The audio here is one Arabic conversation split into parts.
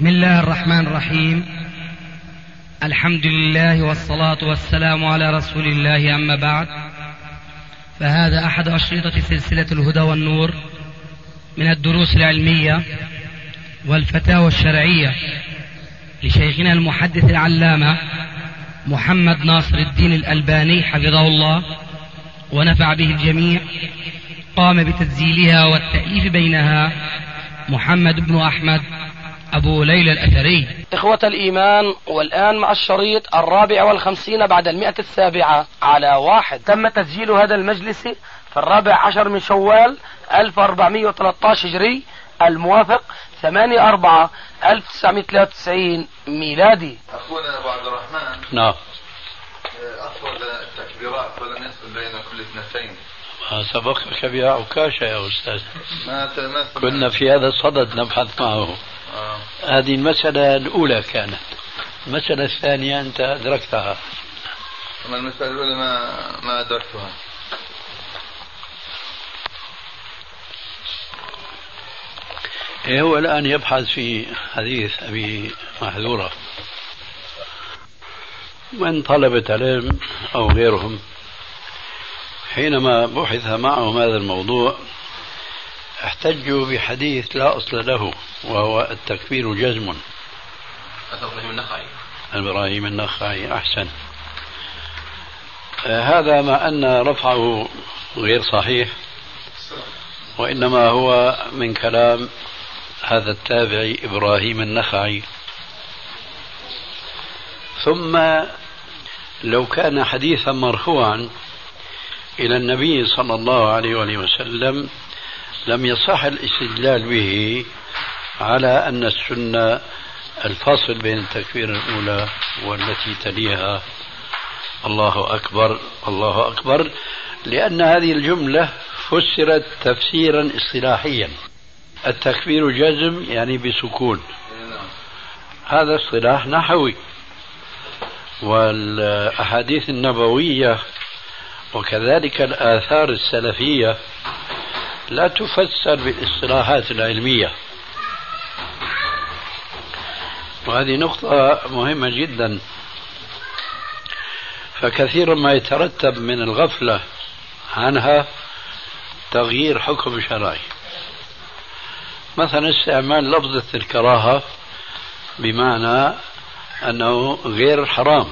بسم الله الرحمن الرحيم. الحمد لله والصلاة والسلام على رسول الله، أما بعد، فهذا أحد أشرطة سلسلة الهدى والنور من الدروس العلمية والفتاوى الشرعية لشيخنا المحدث العلامة محمد ناصر الدين الألباني حفظه الله ونفع به الجميع. قام بتسجيلها والتأليف بينها محمد بن أحمد أبو ليلى الأثري. إخوة الإيمان، والآن مع الشريط 54 بعد 107 على 1. تم تسجيل هذا المجلس في 14 من شوال 1413 هجري، الموافق 8/4/1993 ميلادي. أخونا أبو عبد الرحمن، نعم، أفضل التكبيرات ولم يفصل بين كل اثنتين. سبقك بها عكاشة يا أستاذ، ما كنا في هذا الصدد نبحث معه. هذه المسألة الأولى كانت. المسألة الثانية أنت أدركتها. أما المسألة الأولى ما أدركتها. هو الآن يبحث في حديث أبي محذورة. من طلبة علم أو غيرهم حينما بحث معهم هذا الموضوع احتجوا بحديث لا أصل له، وهو التكفير جزم. إبراهيم النخعي أحسن. هذا مع أن رفعه غير صحيح، وإنما هو من كلام هذا التابعي إبراهيم النخعي. ثم لو كان حديثا مرفوعا إلى النبي صلى الله عليه وآله وسلم لم يصح الاستدلال به على أن السنة الفاصل بين التكبير الأولى والتي تليها الله أكبر الله أكبر، لأن هذه الجملة فسرت تفسيرا اصطلاحيا. التكبير جزم يعني بسكون، هذا اصطلاح نحوي. والأحاديث النبوية وكذلك الآثار السلفية لا تفسر بالاصطلاحات العلمية، وهذه نقطة مهمة جدا. فكثيرا ما يترتب من الغفلة عنها تغيير حكم شرعي. مثلا استعمال لفظة الكراهة بمعنى أنه غير حرام،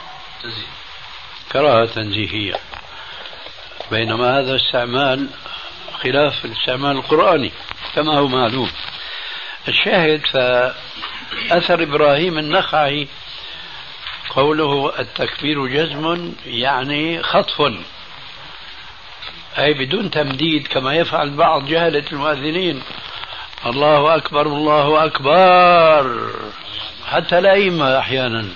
كراهة تنزيهية، بينما هذا استعمال خلاف الاستعمال القرآني كما هو معلوم. الشاهد فأثر إبراهيم النخعي قوله التكبير جزم يعني خطف، أي بدون تمديد كما يفعل بعض جهلة المؤذنين، الله أكبر الله أكبر، حتى الأئمة أحيانا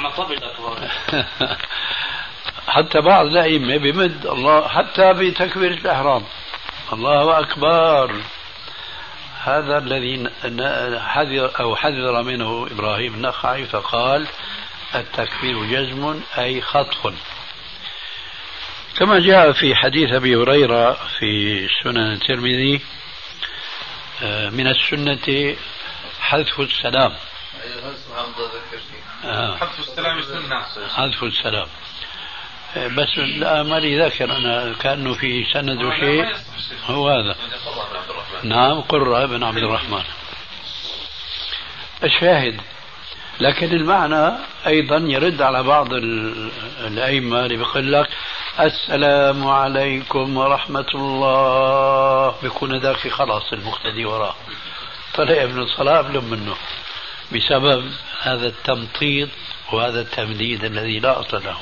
حتى بعض الأئمة بمد الله حتى بتكبير الإحرام الله أكبر. هذا الذي حذر منه إبراهيم النخعي، فقال التكبير جزم أي خطف. كما جاء في حديث أبي هريرة في سنن الترمذي من السنة حذف السلام. حذف السلام سنة. حذف السلام، بس لا مالي ذاكر أنا كأنه في سند شيء هو هذا. نعم، قرة بن عبد الرحمن. الشاهد لكن المعنى أيضا يرد على بعض الأئمة اللي بيقول لك السلام عليكم ورحمة الله، بيكون ذاك خلاص المقتدي وراه طلع ابن الصلاة بلم منه بسبب هذا التمطيط وهذا التمديد الذي لا أصل له.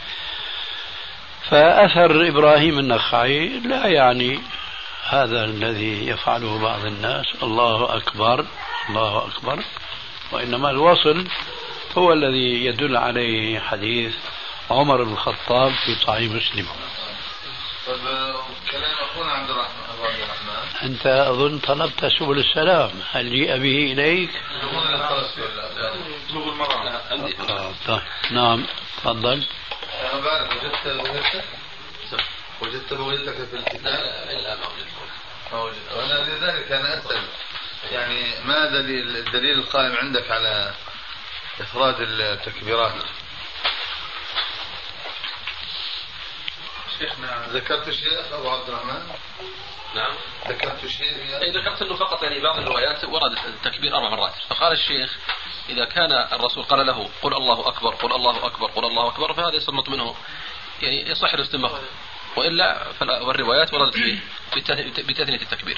فأثر إبراهيم النخعي لا يعني هذا الذي يفعله بعض الناس الله أكبر الله أكبر، وإنما الوصل هو الذي يدل عليه حديث عمر بن الخطاب في صحيح مسلم. طيب كلام أخونا عبد الرحمن، أنت أظن طلبت سبل السلام، هل جيء به إليك؟ طيب نعم تفضل. أنا بعرف وجدت بولدتك في الكتاب؟ لا ما وجدت. وأنا لذلك أنا أسأل يعني ما الدليل القائم عندك على إفراد التكبيرات؟ شيخنا ذكرت شيء أبو عبد الرحمن؟ نعم ذكرت شيء؟ ذكرت أنه فقط يعني بعض الروايات ورد التكبير 4 مرات، فقال الشيخ إذا كان الرسول قال له قل الله أكبر قل الله أكبر قل الله أكبر فهذا يصمت منه يعني يصح الاستنباط، وإلا والروايات وردت بتثنية التكبير.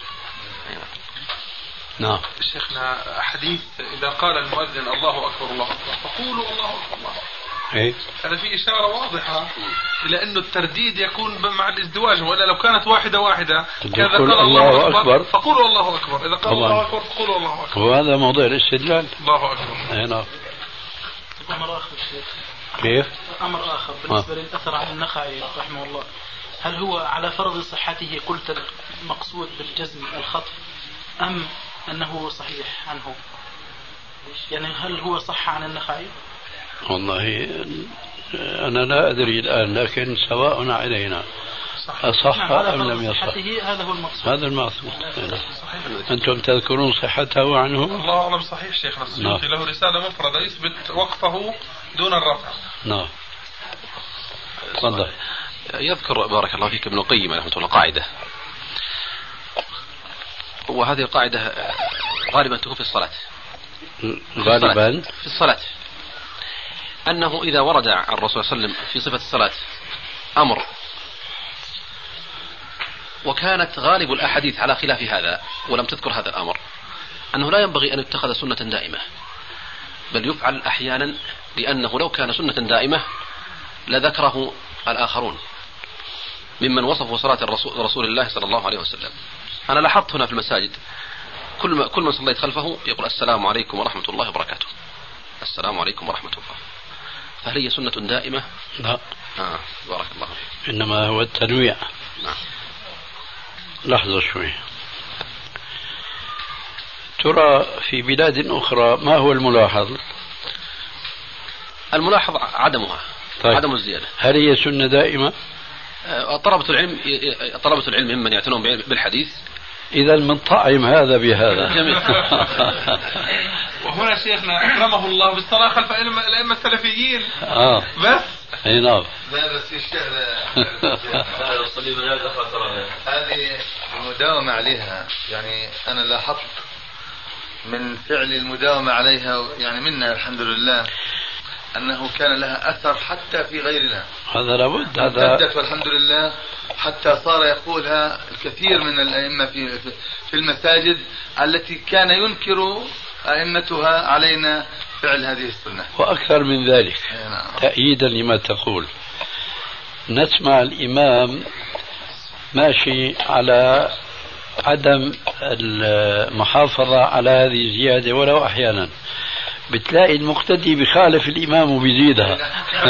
نعم. شيخنا حديث إذا قال المؤذن الله أكبر الله أكبر فقولوا الله أكبر الله أكبر، إيه؟ هذا في إشارة واضحة إلى أنه الترديد يكون مع الازدواج، وإلا لو كانت واحدة كذا قال الله أكبر فقولوا الله أكبر، إذا قال الله أكبر فقولوا الله أكبر، وهذا موضوع الاستدلال. الله أكبر. نعم. أمر آخر شيخ. كيف؟ أمر آخر بالنسبة للأثر عن النخعي رحمه الله، هل هو على فرض صحته قلت المقصود بالجزم الخطف أم أنه صحيح عنه؟ يعني هل هو صح عن النخعي؟ والله أنا لا أدري الآن، لكن سواء علينا أصح أم لم يصح، هذا هو المقصود. هذا المقصود. أنتم تذكرون صحته عنه؟ الله أعلم. صحيح شيخنا السيوطي له رسالة مفردة يثبت وقفه دون الرفع. نعم. تفضل. يذكر بارك الله فيك ابن القيم رحمه الله قاعدة، وهذه القاعدة غالبا تكون في الصلاة. غالبا في الصلاة أنه إذا ورد عن الرسول صلى الله عليه وسلم في صفة الصلاة أمر وكانت غالب الأحاديث على خلاف هذا ولم تذكر هذا الأمر، أنه لا ينبغي أن يتخذ سنة دائمة، بل يفعل أحيانا، لأنه لو كان سنة دائمة لذكره الآخرون ممن وصفوا صلاة رسول الله صلى الله عليه وسلم. أنا لاحظت هنا في المساجد كل من صليت خلفه يقول السلام عليكم ورحمة الله وبركاته، السلام عليكم ورحمة الله. فهل هي سنة دائمة؟ لا. بارك الله فيك. إنما هو التنويع. نعم. لحظة شوي. ترى في بلاد أخرى ما هو الملاحظ؟ الملاحظ عدمها. طيب. عدم الزيادة. هل هي سنة دائمة؟ طلبة العلم ممن يعتنون بالحديث. إذا من طعم هذا بهذا. جميل. وهنا شيخنا أكرمه الله بالصلاة خلف الأئمة السلفيين. بس. أي نعم. لا بس الشيخ هذه المداومة عليها، يعني أنا لاحظت من فعل المداومة عليها يعني منا الحمد لله أنه كان لها أثر حتى في غيرنا. هذا لابد. هذا والحمد لله حتى صار يقولها الكثير من الأئمة في المساجد التي كان ينكر أئمتها علينا فعل هذه السنة. وأكثر من ذلك تأييدا لما تقول، نسمع الإمام ماشي على عدم المحافظة على هذه الزيادة ولو أحيانا، بتلاقي المقتدي بخالف الإمام وبيزيدها.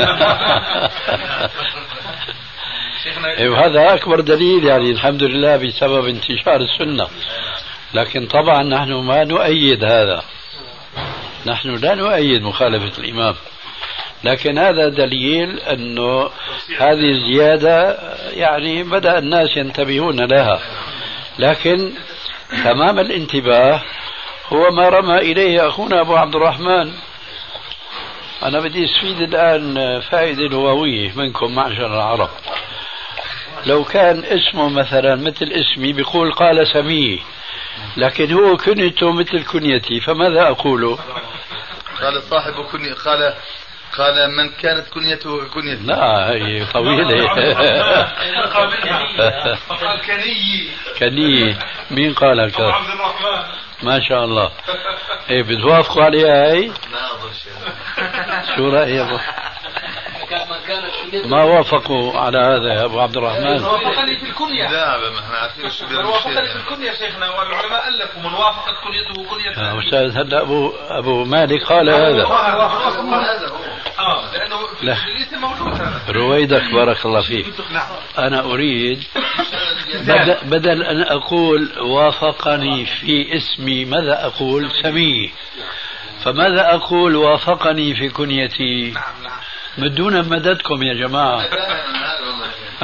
وهذا أكبر دليل يعني الحمد لله بسبب انتشار السنة. لكن طبعا نحن ما نؤيد هذا، نحن لا نؤيد مخالفة الإمام، لكن هذا دليل أنه هذه الزيادة يعني بدأ الناس ينتبهون لها. لكن تمام الانتباه هو ما رمى إليه أخونا أبو عبد الرحمن. أنا بدي أستفيد الآن فائدة لغوية منكم معشر العرب. لو كان اسمه مثلا مثل اسمي بيقول قال سميه، لكن هو كنيته مثل كنيتي، فماذا أقول؟ قال صاحب كنية، قال من كانت كنيته كنيتي. لا هي طويلة. قال كني. مين قال هكذا؟ عبد الرحمن. ما شاء الله. ايه بتوافقوا عليها هي؟ شو رأيك؟ ما وافقوا على هذا يا ابو عبد الرحمن؟ وافقني في الكنية. لا ما احنا عارفين شو بيقولوا. وافقني في الكنية شيخنا، والعلماء ألفوا من وافقت كنيته كنية. أستاذ هلا أبو مالك قال هذا. لأنه في الاسم موجود هذا. رويدك بارك الله فيك. أنا أريد بدل أن أقول وافقني في اسمي ماذا أقول؟ سمي. فماذا أقول وافقني في كنيتي؟ من دون مددكم يا جماعة.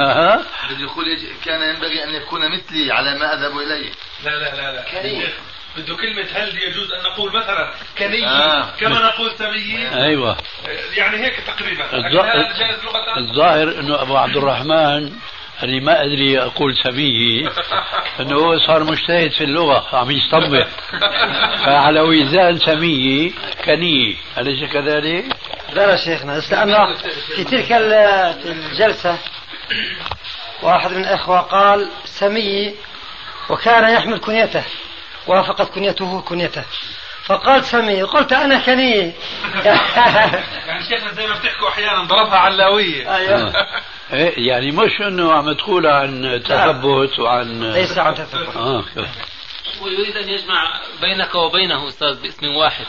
يقول كان ينبغي أن يكون مثلي على ما أذهب إليه. لا بده كلمة هل يجوز أن نقول مثلا كني كما نقول سمي؟ أيوة، يعني هيك تقريبا. الظاهر أنه أبو عبد الرحمن اللي ما أدري أقول سميه أنه هو صار مجتهد في اللغة عم يستنبط، فعلى وزان سميه كني، أليس كذلك؟ لا شيخنا، لأنه في تلك الجلسة واحد من الأخوة قال سمي وكان يحمل كنيته، وافقت كنيته كنيته، فقال سمي، قلت أنا كني. يعني شيخنا زي ما بتحكوا أحيانا ضربها علاوية. أيوة. يعني مش أنه عم تقول عن تثبت وعن ليس عن تثبت. ويريد أن يجمع بينك وبينه أستاذ باسم واحد.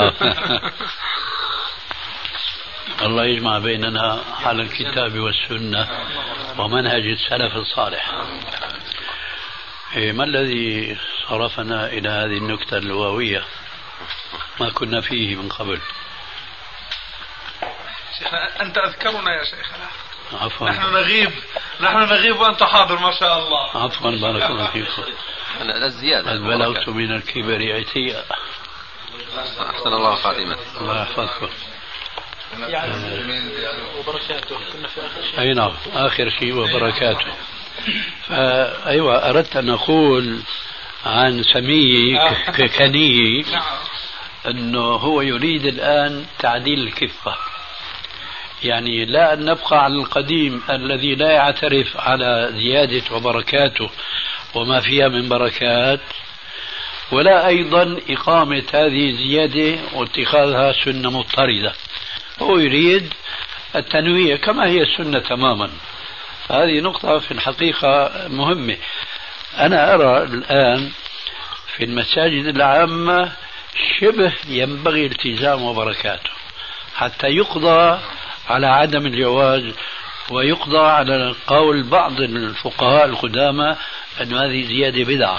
الله يجمع بيننا على الكتاب والسنة ومنهج السلف الصالح. ما الذي صرفنا إلى هذه النكتة اللغوية ما كنا فيه من قبل؟ شيخنا أنت أذكرنا يا شيخنا. عفوا، نحن نغيب وأنت حاضر ما شاء الله. عفوا، بارك الله فيكم. قد بلغت من الكبر عتيا. أحسن الله خاتمة. الله يحفظكم. وبركاته كنا في آخر شيء. أي نعم، آخر شيء وبركاته. أيوة، أردت أن أقول عن سمي كني أنه هو يريد الآن تعديل الكفة، يعني لا أن نبقى على القديم الذي لا يعترف على زيادة وبركاته وما فيها من بركات، ولا أيضا إقامة هذه الزيادة واتخاذها سنة مضطردة. هو يريد التنويع كما هي السنة تماما. هذه نقطة في الحقيقة مهمة. أنا أرى الآن في المساجد العامة شبه ينبغي التزام وبركاته حتى يقضى على عدم الجواز، ويقضى على قول بعض الفقهاء القدامى أن هذه زيادة بدعة.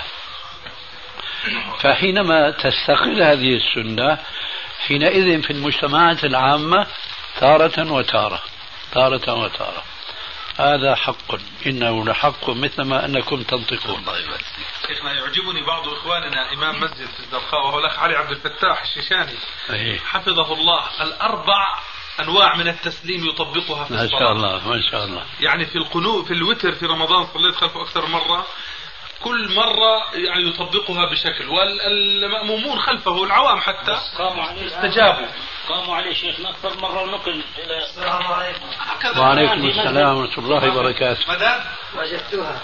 فحينما تستقل هذه السنة حينئذ في المجتمعات العامة تارة وتارة، تارة وتارة. هذا حق، إنه لحق مثل ما أنكم تنطقون. شيخنا يعجبني بعض إخواننا إمام مسجد في الزرقاء وهو الأخ علي عبد الفتاح الشيشاني حفظه الله، 4 أنواع من التسليم يطبقها في الصلاة. ما شاء الله ما شاء الله. يعني في القنوت في الوتر في رمضان صليت خلفه أكثر مرة، كل مرة يعني يطبقها بشكل، والمأمومون خلفه العوام حتى استجابوا. قاموا عليه شيخنا أكثر مرة ونقل إلى. السلام عليكم. وعليكم السلام ورحمة الله وبركاته. مدام وجدتها.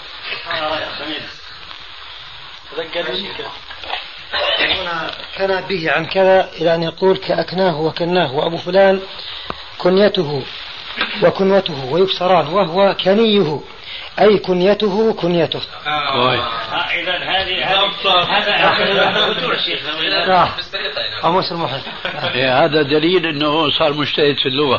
تذكرني هنا كان به عن كذا إلى أن يقول كأكناه وكناه، وأبو فلان كنيته وكنوته ويكسران، وهو كنيه أي كنيته كنيته. إذا هذا وتور شيخنا. قاموس المحيط. هذا دليل أنه صار مجتهد في اللغة.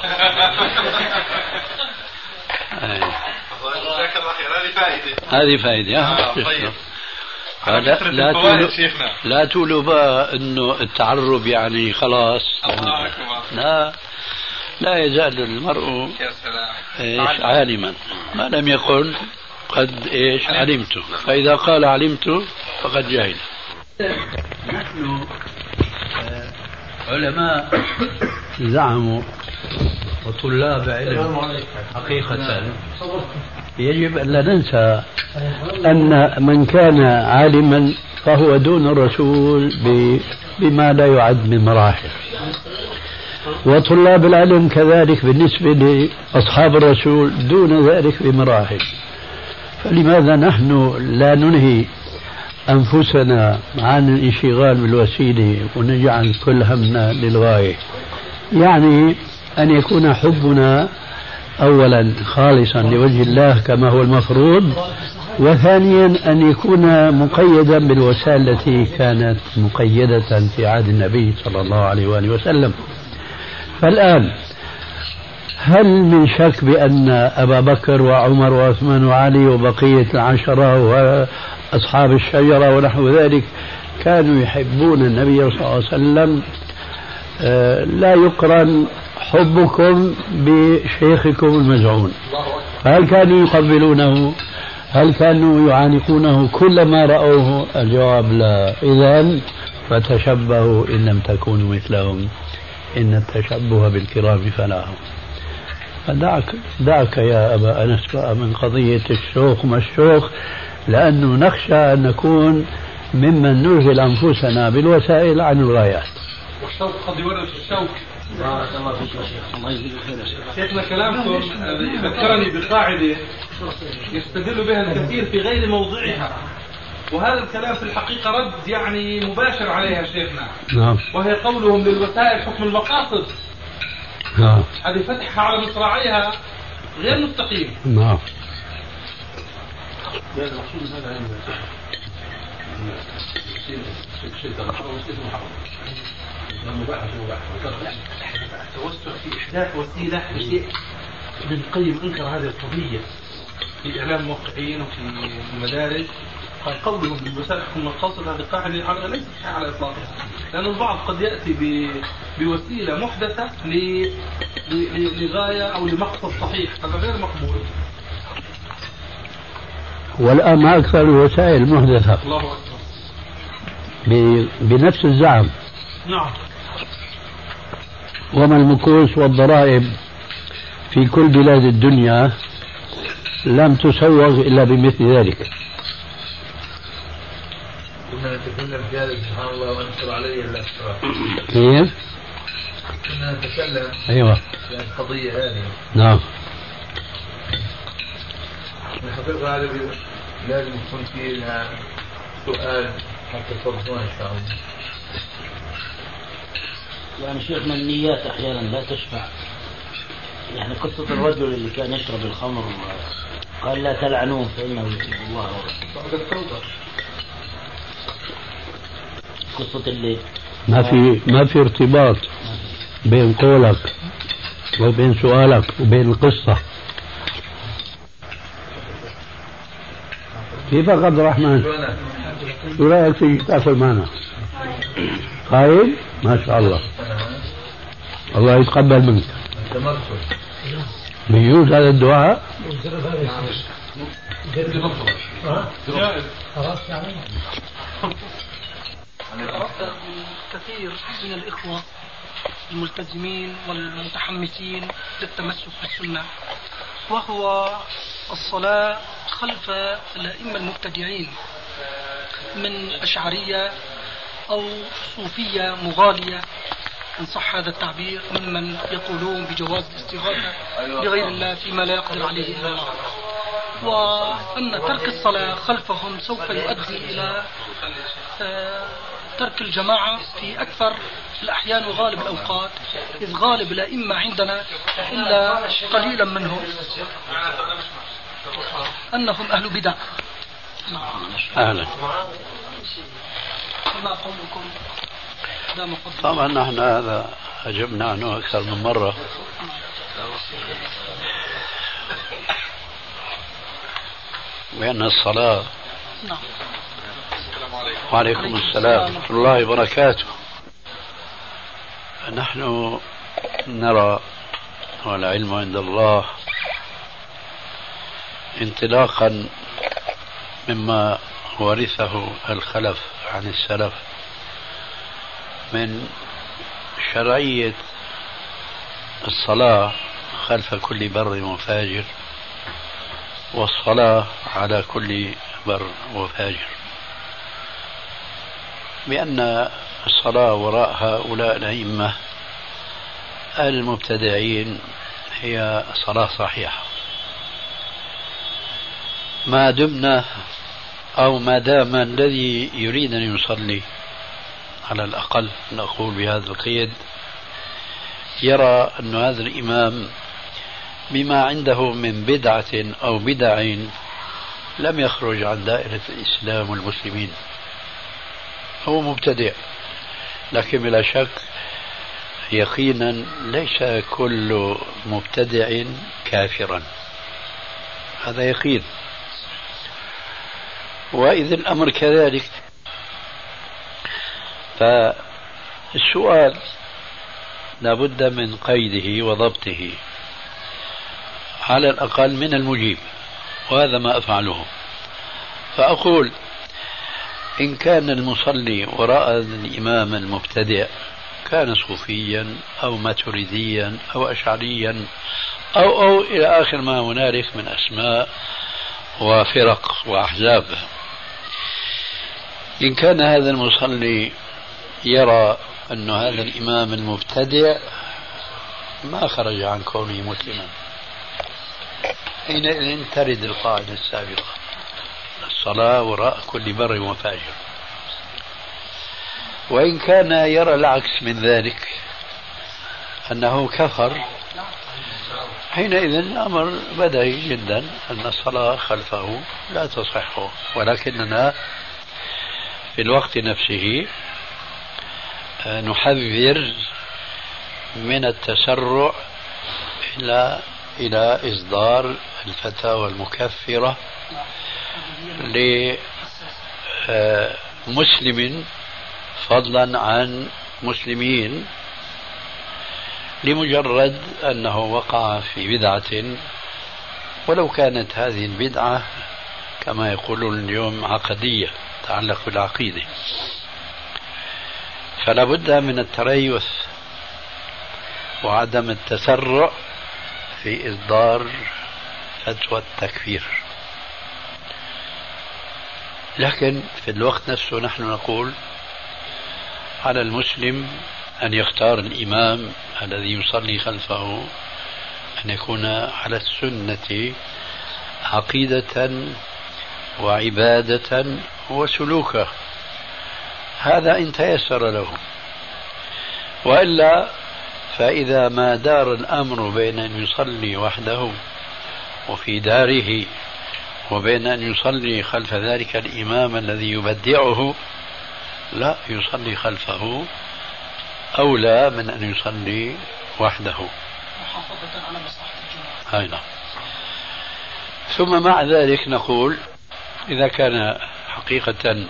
هذه فائدة. لا تقولوا بقى انه التعرب يعني خلاص. لا يزال المرء عالما ما لم يقل قد علمت، فإذا قال علمت فقد جهل. نحن علماء زعموا وطلاب علم حقيقة يجب أن لا ننسى أن من كان عالما فهو دون الرسول بما لا يعد من مراحل، وطلاب العلم كذلك بالنسبة لأصحاب الرسول دون ذلك بمراحل. فلماذا نحن لا ننهي أنفسنا عن الانشغال بالوسيلة ونجعل كل همنا للغاية؟ يعني أن يكون حبنا أولا خالصا لوجه الله كما هو المفروض، وثانيا أن يكون مقيدا بالوسائل التي كانت مقيدة في عهد النبي صلى الله عليه وآله وسلم. فالآن هل من شك بأن أبا بكر وعمر وعثمان وعلي وبقية العشرة وأصحاب الشجرة ونحو ذلك كانوا يحبون النبي صلى الله عليه وسلم؟ لا يقرن حبكم بشيخكم المزعون. هل كانوا يقبلونه؟ هل كانوا يعانقونه كلما رأوه؟ الجواب لا. إذن فتشبهوا إن لم تكونوا مثلهم إن التشبه بالكرام فلاح. دعك يا أبا أنس من قضية الشوق ما الشوق، لأنه نخشى أن نكون ممن نشغل أنفسنا بالوسائل عن الغايات. والشوق قد يورث الشوك. بارك الله فيك يا شيخ. الله يجزيك خير. شيخنا كلامكم ذكرني بقاعدة يستدل بها الكثير في غير موضعها، وهذا الكلام في الحقيقة رد يعني مباشر عليها شيخنا. نعم. وهي قولهم للوسائل حكم المقاصد. نعم. هذه فتحها على مصراعيها غير مستقيم. نعم. التوسع في إحداث وسيلة لشيء. ابن القيم أنكر هذه القضية في إعلام الموقعين وفي المدارس، قال قولهم بالوسائل حكم المقاصد هذه قاعدة ليست على إطلاقها، لأن البعض قد يأتي بوسيلة محدثة لغاية أو لمقصد صحيح، هذا غير مقبول. والآن ما أكثر الوسائل محدثة. الله أكبر. بنفس الزعم. نعم. وما المكوس والضرائب في كل بلاد الدنيا لم تسوغ إلا بمثل ذلك. كنا نتكلم في هذا سبحان الله وانشر علي الأسرار. كيف؟ كنا نتكلم. أيوة. في القضية هذه. نعم. الحقيقة هذا لازم يكون فيها سؤال حتى تفضلون إن شاء الله. يعني شيخنا النيات أحيانا لا تشفع. يعني قصة الرجل اللي كان يشرب الخمر قال لا تلعنوه فإنه يحب الله ورسوله. قصة اللي ما في ارتباط بين قولك وبين سؤالك وبين القصة. كيف عبد الرحمن؟ شو رأيك تيجي تاكل معنا؟ قايل؟ ما شاء الله. الله يتقبل منك. بيجوز هذا الدعاء؟ كثير من الإخوة الملتزمين والمتحمسين للتمسك بالسنة، وهو الصلاة خلف الأئمة المبتدعين من أشعرية أو صوفية مغالية إن صح هذا التعبير، ممن يقولون بجواز الاستغاثة بغير الله فيما لا يقدر عليه إلا الله، وأن ترك الصلاة خلفهم سوف يؤدي إلى ترك الجماعة في أكثر الأحيان وغالب الأوقات، إذ غالب الأئمة عندنا إلا قليلا منهم أنهم أهل بدع. أهلا. ما قولكم؟ طبعا نحن هذا أجبنا عنه أكثر من مرة. بأن الصلاة. نعم. وعليكم السلام ورحمة الله وبركاته. نحن نرى والعلم عند الله انطلاقا مما ورثه الخلف عن السلف من شرعية الصلاة خلف كل بر وفاجر، والصلاة على كل بر وفاجر، بأن الصلاة وراء هؤلاء الأئمة المبتدعين هي صلاة صحيحة، ما دمنا أو ما دام الذي يريد أن يصلي على الأقل نقول بهذا القيد يرى أن هذا الإمام بما عنده من بدعة أو بدع لم يخرج عن دائرة الإسلام والمسلمين، هو مبتدع، لكن بلا شك يقينا ليس كل مبتدع كافرا، هذا يقين. وإذا الأمر كذلك، فالسؤال لابد من قيده وضبطه على الأقل من المجيب، وهذا ما أفعله. فأقول إن كان المصلي وراء الإمام المبتدئ كان صوفيا أو ماتريديا أو أشعريا أو إلى آخر ما هنالك من أسماء وفرق وأحزاب، إن كان هذا المصلي يرى أن هذا الإمام المبتدئ ما خرج عن كونه مسلما، حينئذ ترد القاعدة السابقة: الصلاة وراء كل بر وفاجر. وإن كان يرى العكس من ذلك أنه كفر، حينئذ الأمر بديهي جدا أن الصلاة خلفه لا تصح، ولكننا في الوقت نفسه نحذر من التسرع إلى إصدار الفتاوى المكفرة لمسلم فضلا عن مسلمين لمجرد أنه وقع في بدعة، ولو كانت هذه البدعة كما يقولون اليوم عقدية تتعلق بالعقيدة. فلا بد من التريث وعدم التسرع في إصدار فتوى التكفير. لكن في الوقت نفسه نحن نقول على المسلم أن يختار الإمام الذي يصلي خلفه أن يكون على السنة عقيدة وعبادة وسلوكا، هذا إن تيسر له. وإلا فإذا ما دار الأمر بين أن يصلي وحده وفي داره وبين أن يصلي خلف ذلك الإمام الذي يبدعه، لا، يصلي خلفه أولى من أن يصلي وحده محافظة على مصلحة الجماعة. نعم. ثم مع ذلك نقول إذا كان حقيقة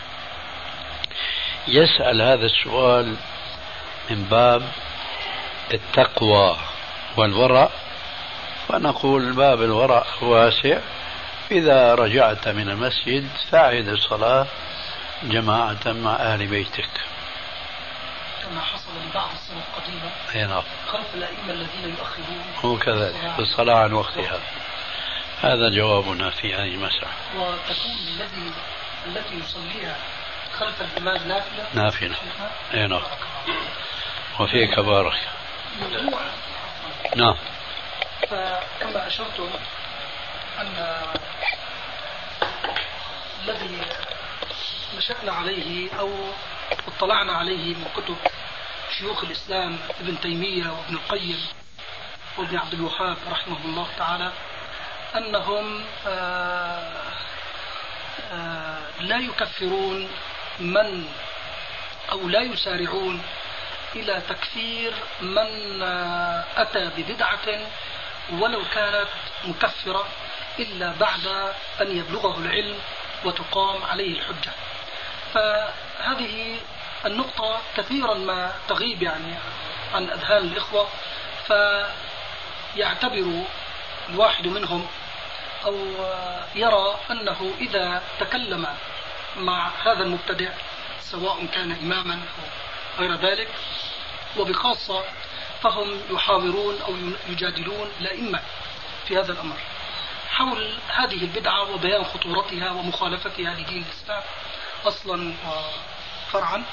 يسأل هذا السؤال من باب التقوى والورع، فنقول باب الورع واسع. إذا رجعت من المسجد فأعد الصلاة جماعة مع أهل بيتك، كما حصل لبعض السنة القديمة. أي نعم. خلف الأئمة الذين يؤخرون هو كذلك في الصلاة عن وقتها. هذا جوابنا في هذه المسألة. وتكون التي يصليها خلف الإمام نافلة. أي نعم. وفيك بارك. نعم. فكما أشرتم أن الذي نشأنا عليه أو اطلعنا عليه من كتب شيوخ الإسلام ابن تيمية وابن القيم وابن عبد الوهاب رحمه الله تعالى أنهم لا يكفرون من أو لا يسارعون إلى تكفير من أتى ببدعة ولو كانت مكفرة إلا بعد أن يبلغه العلم وتقام عليه الحجة. فهذه النقطة كثيرا ما تغيب يعني عن أذهان الإخوة، فيعتبر الواحد منهم أو يرى أنه إذا تكلم مع هذا المبتدع سواء كان إماما أو غير ذلك، وبخاصة فهم يحاورون أو يجادلون الأئمة في هذا الأمر حول هذه البدعة وبيان خطورتها ومخالفتها لدين الإسلام أصلا وفرعا.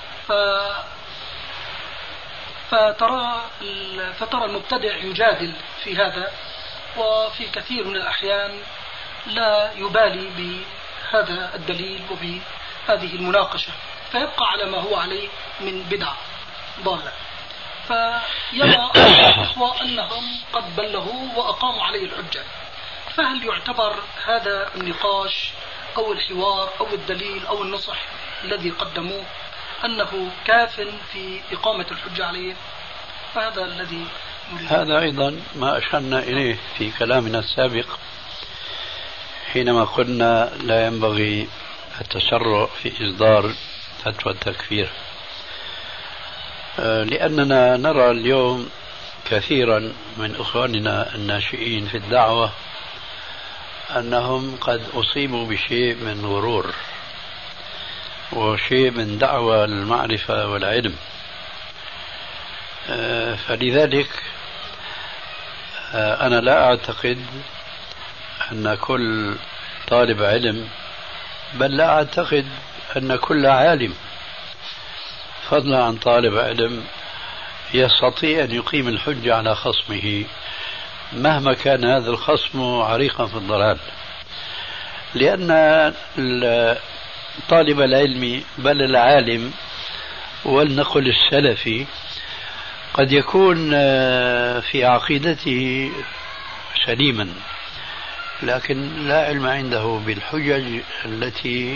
فترى المبتدع يجادل في هذا، وفي كثير من الأحيان لا يبالي بهذا الدليل وبهذه المناقشة، فيبقى على ما هو عليه من بدعة ضالة. فيرى الإخوة أنهم قد بلغوا وأقاموا عليه الحجة، فهل يعتبر هذا النقاش أو الحوار أو الدليل أو النصح الذي قدموه أنه كاف في إقامة الحجة عليه؟ فهذا الذي هذا أيضا ما أشرنا إليه في كلامنا السابق حينما قلنا لا ينبغي التسرع في إصدار فتوى التكفير، لأننا نرى اليوم كثيرا من إخواننا الناشئين في الدعوة أنهم قد أصيبوا بشيء من غرور وشيء من دعوى المعرفة والعلم، فلذلك أنا لا أعتقد أن كل طالب علم، بل لا أعتقد أن كل عالم فضلا عن طالب علم يستطيع أن يقيم الحجة على خصمه مهما كان هذا الخصم عريقا في الضلال، لأن طالب العلم بل العالم ولنقل السلفي قد يكون في عقيدته سليما لكن لا علم عنده بالحجج التي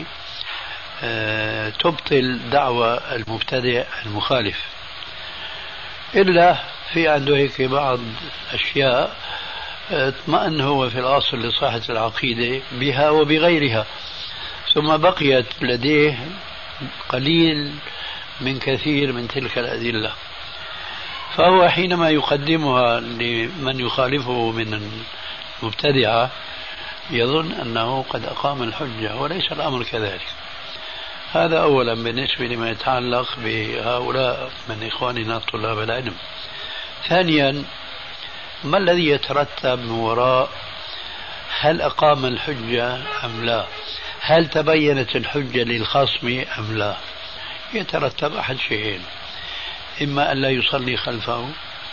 تبطل دعوى المبتدئ المخالف، إلا في عنده هيك بعض أشياء اطمأن هو في الأصل لصحة العقيدة بها وبغيرها، ثم بقيت لديه قليل من كثير من تلك الأدلة، فهو حينما يقدمها لمن يخالفه من المبتدعة يظن أنه قد أقام الحجة، وليس الأمر كذلك. هذا أولا بالنسبة لما يتعلق بهؤلاء من إخواننا طلاب العلم. ثانيا، ما الذي يترتب من وراء هل أقام الحجة أم لا؟ هل تبينت الحجة للخصم أم لا؟ يترتب أحد شيئين: إما أن لا يصلي خلفه،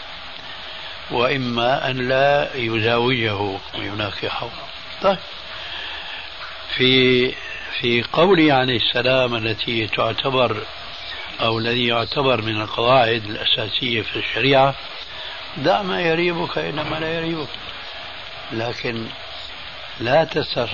وإما أن لا يزاوجه ويناكحه. طيب، في قوله عليه السلام التي تعتبر أو الذي يعتبر من القواعد الأساسية في الشريعة: دع ما يريبك إلى ما لا يريبك، لكن لا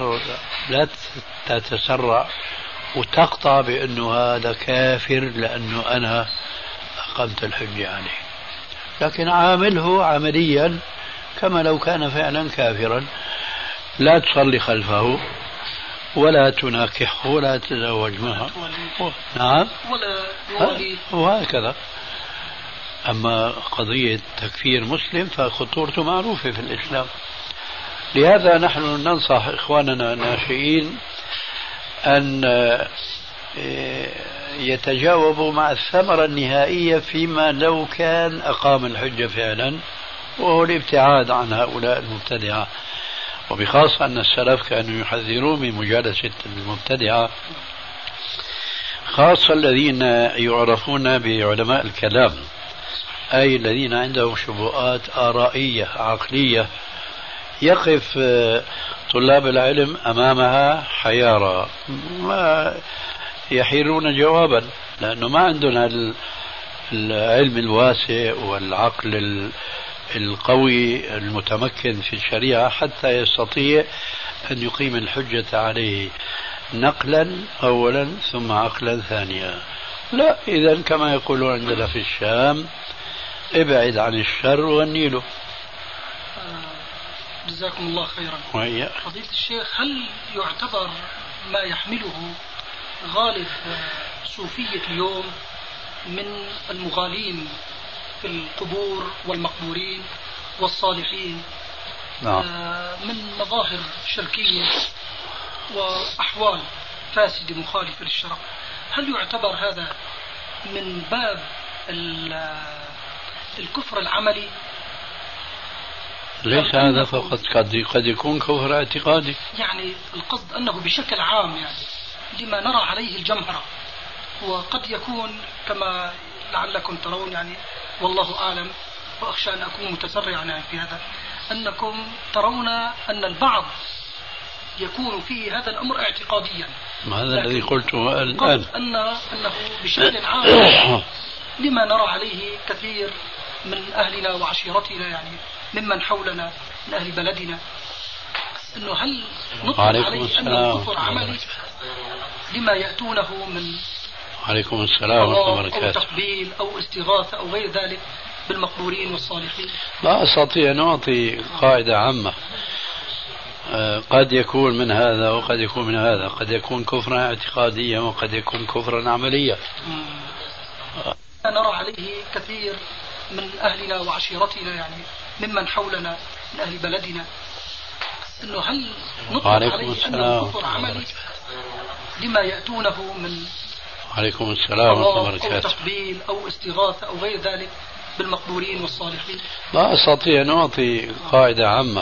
تتسرع وتقطع بأنه هذا كافر لأنه أنا أقمت الحجة عليه، لكن عامله عمليا كما لو كان فعلا كافرا. لا تصلي خلفه ولا تناكحه ولا تتزوج معه، نعم، ولا يولي، وهكذا. أما قضية تكفير مسلم فخطورته معروفة في الإسلام. لهذا نحن ننصح إخواننا الناشئين أن يتجاوبوا مع الثمرة النهائية فيما لو كان أقام الحجة فعلا، وهو الابتعاد عن هؤلاء المبتدعة، وبخاصة أن السلف كانوا يحذرون من مجالسة المبتدعة، خاصة الذين يعرفون بعلماء الكلام، أي الذين عندهم شبهات آرائية عقلية يقف طلاب العلم أمامها حيارى، ما يحيرون جوابا، لأنه ما عندنا العلم الواسع والعقل القوي المتمكن في الشريعة حتى يستطيع أن يقيم الحجة عليه نقلا أولا ثم عقلا ثانيا. لا، إذن كما يقولون عندنا في الشام: ابعد عن الشر والنيل. جزاكم الله خيرا. فضيلة الشيخ، هل يعتبر ما يحمله غالب صوفية اليوم من المغالين في القبور والمقبورين والصالحين من مظاهر شركية وأحوال فاسدة مخالفة للشرع، هل يعتبر هذا من باب الكفر العملي؟ ليس هذا فقط، قد يكون كفر اعتقادي. يعني القصد أنه بشكل عام، يعني لما نرى عليه الجمهرة، وقد يكون كما لعلكم ترون، يعني والله أعلم، وأخشى أن أكون متسرعا يعني في هذا، أنكم ترون أن البعض يكون في هذا الأمر اعتقاديا. هذا الذي قلته الآن، أنه بشكل عام لما نرى عليه كثير من أهلنا وعشيرتنا، يعني ممن حولنا من أهل بلدنا، أنه هل نطلق عليه أنه كفر عملي لما يأتونه من عليكم السلام ورحمة الله وبركاته أو تقبيل أو استغاثة أو غير ذلك بالمقبورين والصالحين؟ لا أستطيع أن أعطي قاعدة عامة، قد يكون من هذا وقد يكون من هذا، قد يكون كفرا اعتقاديا وقد يكون كفرا عمليا. نرى عليه كثير من أهلنا وعشيرتنا، يعني ممن حولنا من أهل بلدنا، أنه هل نطلق عليه أنه كفر عملي لما يأتونه من عليكم السلام ورحمة الله وبركاته أو تقبيل أو استغاثة أو غير ذلك بالمقبورين والصالحين؟ لا أستطيع أن أعطي قاعدة عامة.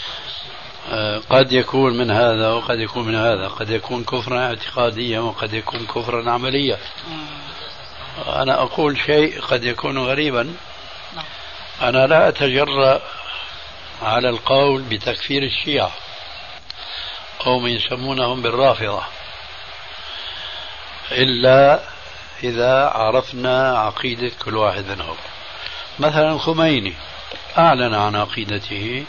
قد يكون من هذا وقد يكون من هذا، قد يكون كفرا اعتقاديا وقد يكون كفرا عمليا. أنا أقول شيء قد يكون غريبا، أنا لا أتجرأ على القول بتكفير الشيعة أو من يسمونهم بالرافضة إلا إذا عرفنا عقيدة كل واحد منهم. مثلا الخميني أعلن عن عقيدته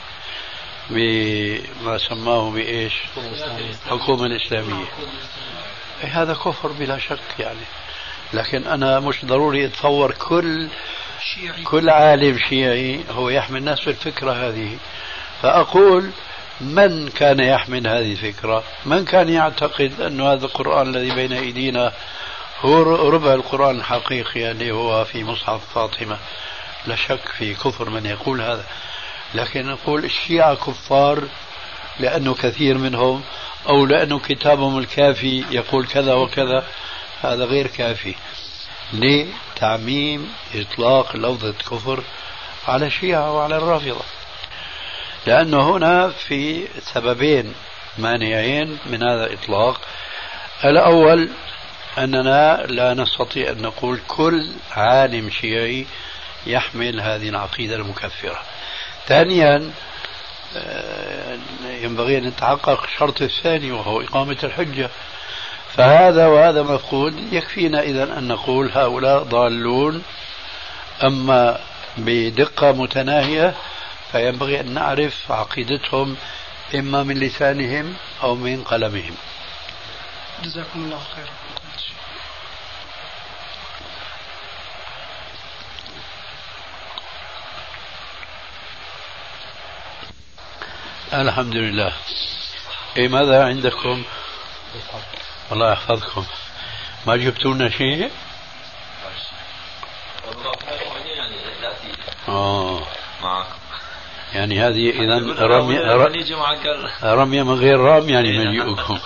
بما سماه بإيش؟ الحكومة الإسلامية. هذا كفر بلا شك يعني، لكن أنا مش ضروري أتصور كل عالم شيعي هو يحمل نفس الفكرة هذه. فأقول من كان يحمل هذه الفكرة، من كان يعتقد أن هذا القرآن الذي بين أيدينا هو ربع القرآن الحقيقي اللي هو في مصحف فاطمة، لا شك في كفر من يقول هذا. لكن نقول الشيعة كفار لأنه كثير منهم أو لأنه كتابهم الكافي يقول كذا وكذا، هذا غير كافي لتعميم إطلاق لفظة كفر على الشيعة وعلى الرافضة، لأنه هنا في سببين مانعين من هذا الإطلاق. الأول أننا لا نستطيع أن نقول كل عالم شيعي يحمل هذه العقيدة المكفرة. ثانيا ينبغي أن نتحقق الشرط الثاني وهو إقامة الحجة، فهذا وهذا مفقود. يكفينا إذن أن نقول هؤلاء ضالون، أما بدقة متناهية فينبغي أن نعرف عقيدتهم إما من لسانهم أو من قلمهم. جزاكم الله خير. الحمد لله. ماذا عندكم؟ الله يحفظكم. ما جبتونا شيء؟ يعني هذه إذن رمية من غير رام يعني مجيئكم.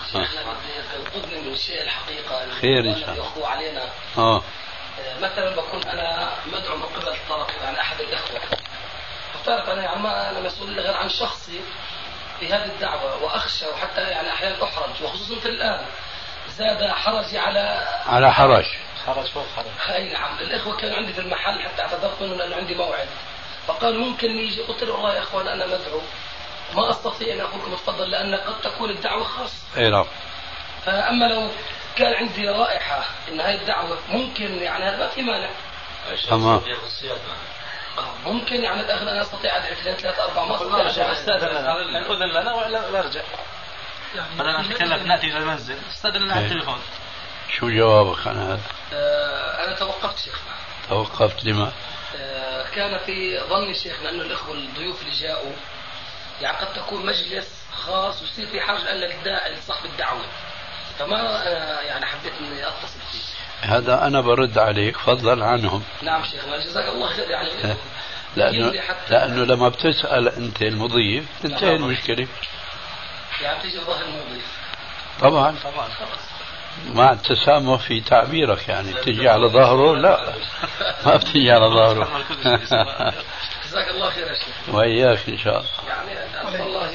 خير إن شاء الله. مثلا بكون أنا مدعو من قبل الطرف يعني أحد الإخوة، افترض أنا يعني ما أنا مسؤول غير عن شخصي في هذه الدعوة، وأخشى وحتى يعني أحيانا أحرج، وخصوصا في الآن زاد حرجي على حرج فوق حرج. أي نعم. الإخوة كانوا عندي في المحل حتى اعتذرت منهم لأنه عندي موعد، فقالوا ممكن يجي. قلت له والله يا إخوان أنا مدعو ما أستطيع أن أقول لكم تفضل لأن قد تكون الدعوة خاصة. أي نعم. فأما لو كان عندي رائحة أن هذه الدعوة ممكن يعني هذا ما في مانع. تمام. ممكن يعني الأخ أنا أستطيع أدعي 3-4 مرات. أذن لنا ولا نرجع؟ أنا نتكلم نأتي إلى المنزل استأذن على التليفون. شو جوابك عن هذا؟ أنا توقفت شيخنا. توقفت لما؟ كان في ظني شيخنا أنه الإخوة الضيوف اللي جاءوا يعني قد تكون مجلس خاص ويصير في حاجة لصاحب الدعوة، فما يعني حبيت إني أتصل فيه. هذا أنا برد عليك فضلا عنهم. نعم شيخنا جزاك الله خير. يعني لأنه لما بتسأل أنت المضيف تنتهي المشكلة. يعني تيجي ظهر المضيف. طبعا مع التسامح في تعبيرك، يعني تجي على ظهره لا ما بتجي على ظهره. جزاك الله خير يا شيخ. وإياك إن شاء الله. يعني الله.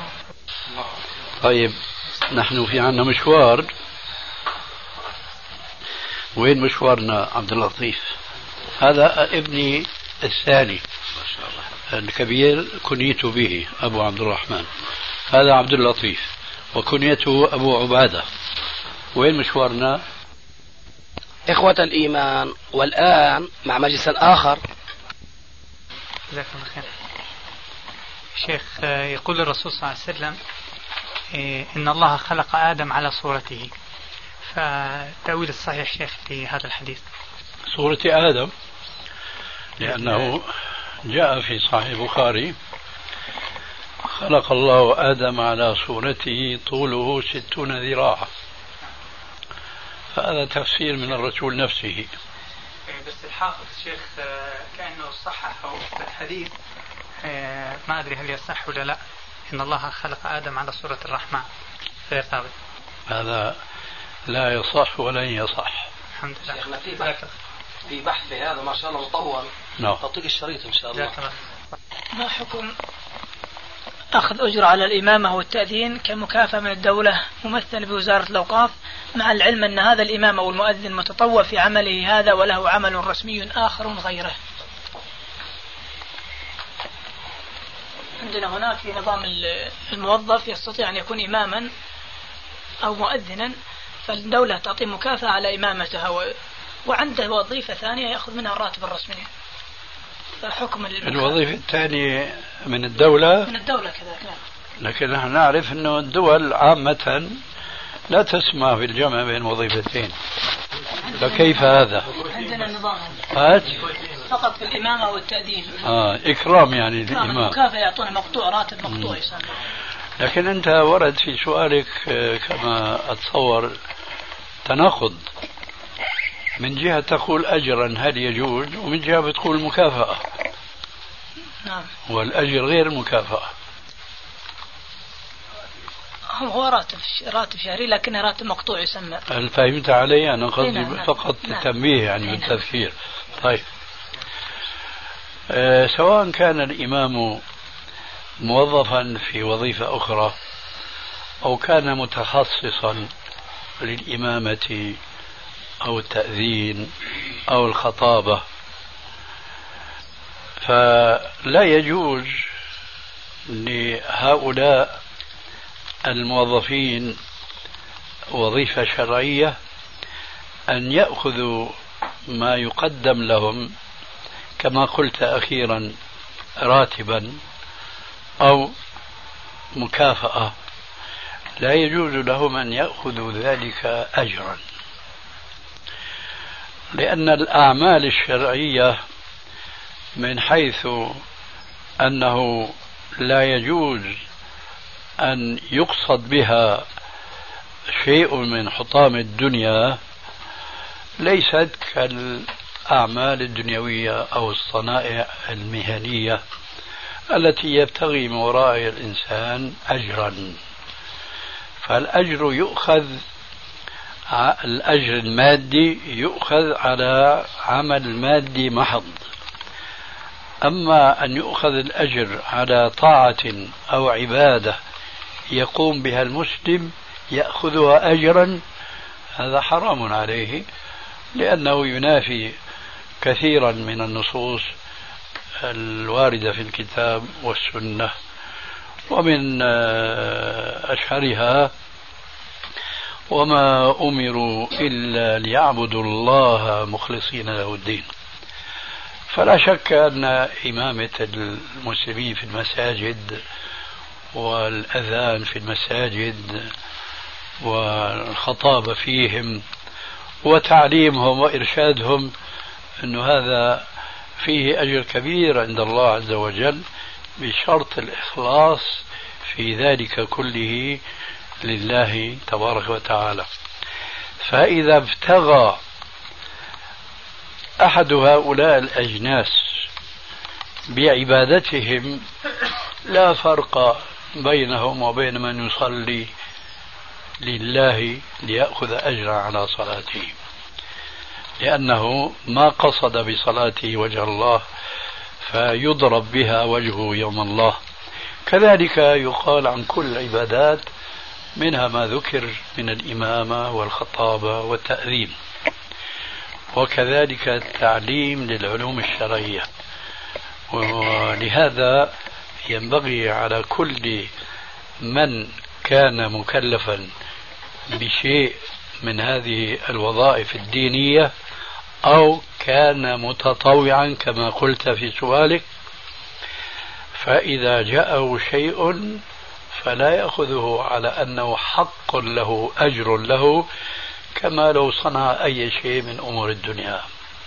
طيب نحن في عنا مشوار. وين مشوارنا عبد اللطيف؟ هذا ابني الثاني الكبير كنيته به أبو عبد الرحمن، هذا عبد اللطيف وكنيته أبو عبادة. وين مشوارنا؟ إخوة الإيمان، والآن مع مجلس آخر. جزاكم الله خير. شيخ، يقول الرسول صلى الله عليه وسلم إن الله خلق آدم على صورته، فالتأويل الصحيح شيخ في هذا الحديث؟ صورة آدم لأنه جاء في صحيح البخاري خلق الله آدم على صورته طوله 60 ذراعا، هذا تفسير من الرسول نفسه. بس الحافظ شيخ كأنه صححه في الحديث، ما أدري هل يصح ولا لا، إن الله خلق آدم على صورة الرحمن غير ثابت. هذا لا يصح ولن يصح. الحمد لله. شيخنا في بحث في هذا ما شاء الله مطول. تعطيك الشريط إن شاء الله. ما حكم أخذ أجرة على الإمامة والتأذين كمكافأة من الدولة ممثل بوزارة الأوقاف، مع العلم أن هذا الإمام أو المؤذن متطوع في عمله هذا وله عمل رسمي آخر غيره؟ عندنا هناك في نظام الموظف يستطيع أن يكون إماما أو مؤذنا، فالدولة تعطي مكافأة على إمامته، وعنده وظيفة ثانية يأخذ منها الراتب الرسمي. فحكم الوظيفة الثانية من الدولة كذلك. لكن نحن نعرف أن الدول عامة لا تسمح بالجمع بين وظيفتين، فكيف هذا؟ عندنا النظام فقط في الإمامة والتأديب. إكرام يعني الإمام، مكافأة يعطونه مقطوع، راتب مقطوع. لكن أنت ورد في سؤالك كما أتصور تناقض، من جهة تقول أجرا هل يجوز، ومن جهة بتقول مكافأة. نعم. والأجر غير مكافأة. هو راتب شهري لكنه راتب مقطوع يسمى. هل فهمت علي؟ أنا قصدي نعم. فقط التنبيه يعني بالتذكير. طيب، سواء كان الإمام موظفا في وظيفة أخرى أو كان متخصصا للإمامة أو التأذين أو الخطابة، فلا يجوز لهؤلاء الموظفين وظيفة شرعية أن يأخذوا ما يقدم لهم كما قلت أخيرا راتبا أو مكافأة. لا يجوز لهم أن يأخذوا ذلك أجرا، لأن الأعمال الشرعية من حيث أنه لا يجوز أن يقصد بها شيء من حطام الدنيا ليست كالأعمال الدنيوية أو الصنائع المهنية التي يبتغي من وراء الإنسان أجرا. فالأجر يؤخذ، الأجر المادي يؤخذ على عمل مادي محض، أما أن يؤخذ الأجر على طاعة أو عبادة يقوم بها المسلم يأخذها أجرا، هذا حرام عليه، لأنه ينافي كثيرا من النصوص الواردة في الكتاب والسنة، ومن أشهرها وما أمروا إلا ليعبدوا الله مخلصين له الدين. فلا شك أن إمامة المسلمين في المساجد والأذان في المساجد والخطابة فيهم وتعليمهم وإرشادهم أن هذا فيه أجر كبير عند الله عز وجل، بشرط الإخلاص في ذلك كله لله تبارك وتعالى. فإذا ابتغى أحد هؤلاء الأجناس بعبادتهم لا فرق بينهم وبين من يصلي لله ليأخذ أجرا على صلاته، لأنه ما قصد بصلاته وجه الله فيضرب بها وجهه يوم الله. كذلك يقال عن كل العبادات، منها ما ذكر من الإمامة والخطابة والتأذين، وكذلك التعليم للعلوم الشرعية. ولهذا ينبغي على كل من كان مكلفا بشيء من هذه الوظائف الدينية أو كان متطوعا كما قلت في سؤالك، فإذا جاءه شيء فلا يأخذه على أنه حق له أجر له كما لو صنع أي شيء من أمور الدنيا.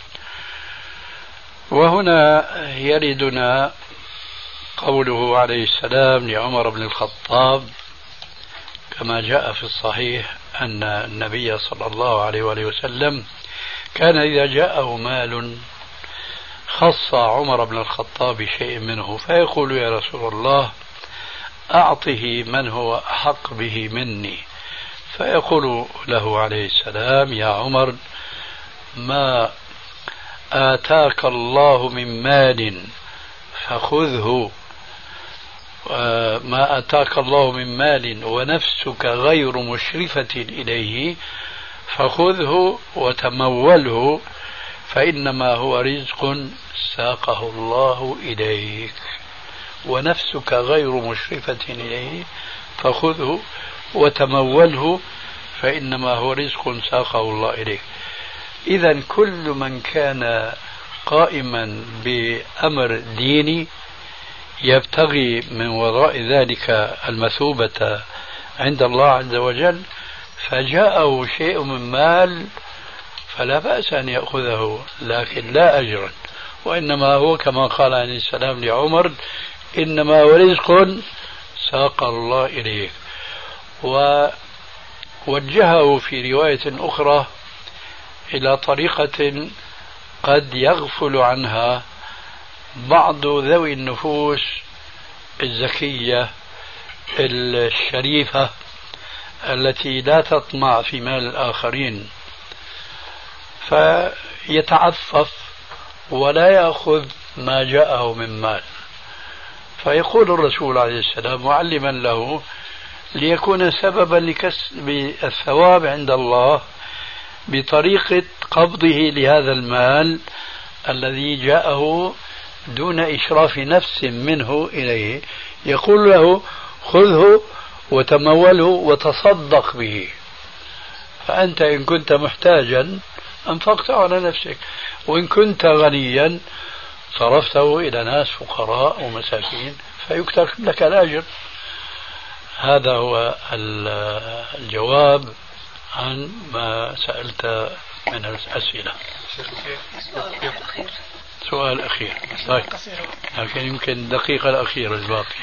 وهنا يردنا قوله عليه السلام لعمر بن الخطاب كما جاء في الصحيح أن النبي صلى الله عليه وآله وسلم كان إذا جاءه مال خص عمر بن الخطاب بشيء منه، فيقول يا رسول الله أعطه من هو أحق به مني. فيقول له عليه السلام: يا عمر، ما آتاك الله من مال فخذه، ما آتاك الله من مال ونفسك غير مشرفة إليه فخذه وتموله، فإنما هو رزق ساقه الله إليك. ونفسك غير مشرفة إليه فخذه وتموله، فإنما هو رزق ساقه الله إليك. إذا كل من كان قائما بأمر ديني يبتغي من وراء ذلك المثوبة عند الله عز وجل، فجاءه شيء من مال فلا بأس أن يأخذه، لكن لا أجرا، وإنما هو كما قال عليه السلام لعمر: إنما هو رزق ساق الله إليك. ووجهه في رواية أخرى إلى طريقة قد يغفل عنها بعض ذوي النفوس الزكية الشريفة التي لا تطمع في مال الآخرين، فيتعفف ولا يأخذ ما جاءه من مال. فيقول الرسول عليه السلام معلما له ليكون سببا لكسب الثواب عند الله بطريقة قبضه لهذا المال الذي جاءه دون إشراف نفس منه إليه، يقول له: خذه وتموله وتصدق به، فأنت إن كنت محتاجا أنفقته على نفسك، وإن كنت غنيا صرفته إلى ناس فقراء ومساكين فيكتب لك الأجر. هذا هو الجواب عن ما سألت من الأسئلة. سؤال أخير طيب، لكن يمكن الدقيقة الأخيرة الباقي.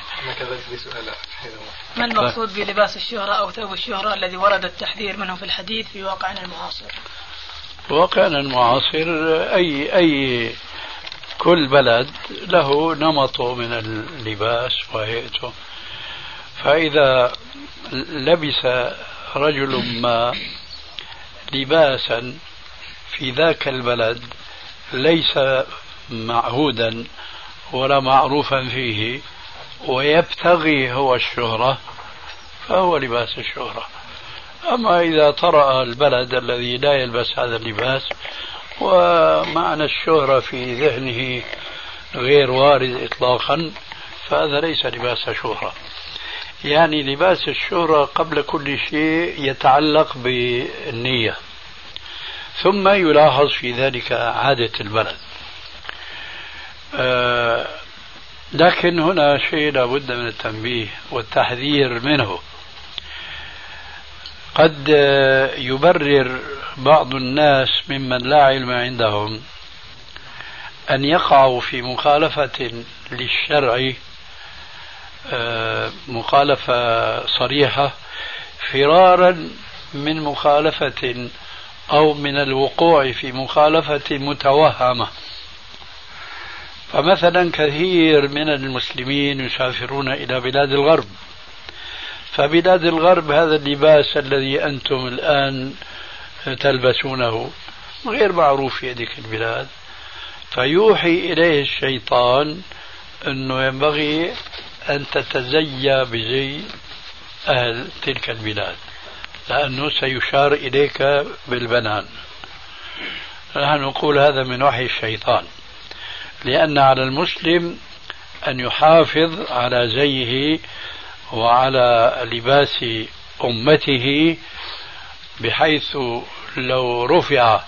ما المقصود بلباس الشهرة أو ثوب الشهرة الذي ورد التحذير منه في الحديث في واقعنا المعاصر؟ واقعنا المعاصر أي كل بلد له نمطه من اللباس وهيئته، فإذا لبس رجل ما لباسا في ذاك البلد ليس معهودا ولا معروفا فيه ويبتغي هو الشهرة فهو لباس الشهرة. أما إذا طرأ البلد الذي لا يلبس هذا اللباس ومعنى الشهرة في ذهنه غير وارد إطلاقا فهذا ليس لباس شهرة. يعني لباس الشهرة قبل كل شيء يتعلق بالنية، ثم يلاحظ في ذلك عادة البلد. لكن هنا شيء لابد من التنبيه والتحذير منه. قد يبرر بعض الناس ممن لا علم عندهم أن يقعوا في مخالفة للشرع، مخالفة صريحة، فرارا من مخالفة أو من الوقوع في مخالفة متوهمة. فمثلا كثير من المسلمين يسافرون إلى بلاد الغرب، فبلاد الغرب هذا اللباس الذي أنتم الآن تلبسونه غير معروف في هذه البلاد، فيوحي إليه الشيطان أنه ينبغي أن تتزيى بزي أهل تلك البلاد لأنه سيشار إليك بالبنان. نحن نقول هذا من وحي الشيطان، لأن على المسلم أن يحافظ على زيه وعلى لباس أمته، بحيث لو رفع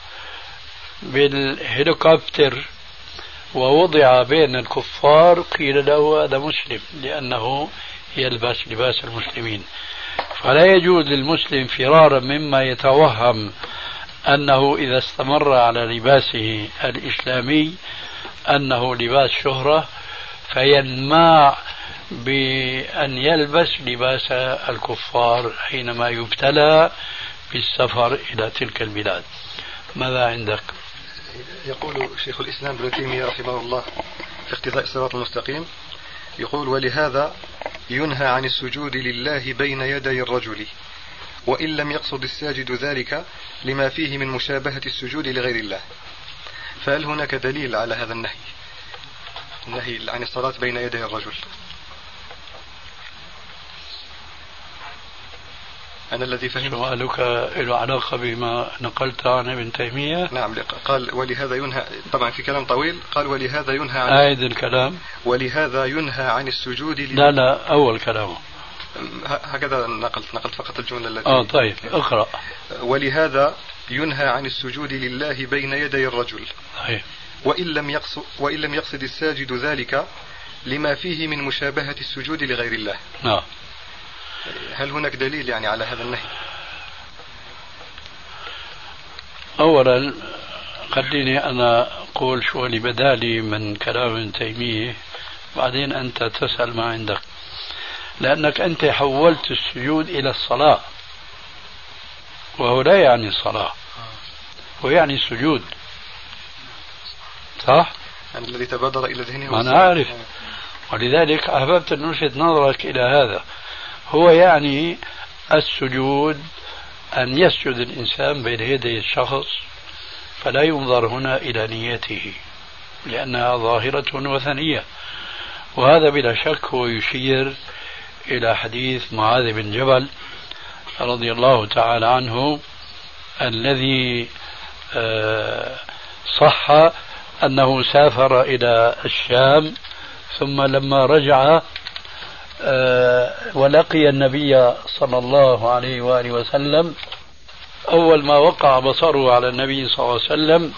بالهليكوبتر ووضع بين الكفار قيل له هذا مسلم لأنه يلبس لباس المسلمين. فلا يجوز للمسلم فرارا مما يتوهم أنه إذا استمر على لباسه الإسلامي أنه لباس شهرة فينماع بأن يلبس لباس الكفار حينما يبتلى بالسفر إلى تلك البلاد. ماذا عندك؟ يقول شيخ الإسلام ابن تيمية رحمه الله في اقتضاء الصراط المستقيم، يقول: ولهذا ينهى عن السجود لله بين يدي الرجل وإن لم يقصد الساجد ذلك لما فيه من مشابهة السجود لغير الله، فهل هناك دليل على هذا النهي عن الصلاة بين يدي الرجل؟ أنا الذي فهمت سؤالك له علاقة بما نقلت عن ابن تيمية. نعم، قال ولهذا ينهى، طبعا في كلام طويل، قال ولهذا ينهى عن أعيد الكلام. ولهذا ينهى عن السجود لا أول كلامه هكذا نقلت فقط الجملة التي طيب اقرأ. ولهذا ينهى عن السجود لله بين يدي الرجل وإن لم يقصد الساجد ذلك لما فيه من مشابهة السجود لغير الله. هل هناك دليل يعني على هذا النهي؟ أولا خليني أنا أقول شو اللي بدالي من كلام ابن تيمية، بعدين أنت تسأل ما عندك، لأنك أنت حولت السجود إلى الصلاة، وهو لا يعني الصلاة، هو يعني السجود، صح؟ يعني الذي تبادر إلى ذهني ما أنا عارف، ولذلك أحببت أن نلفت نظرك إلى هذا. هو يعني السجود أن يسجد الإنسان بين يدي الشخص، فلا ينظر هنا إلى نيته لأنها ظاهرة وثنية، وهذا بلا شك هو يشير إلى حديث معاذ بن جبل رضي الله تعالى عنه الذي صح أنه سافر إلى الشام، ثم لما رجع ولقي النبي صلى الله عليه وآله وسلم، أول ما وقع بصره على النبي صلى الله عليه وسلم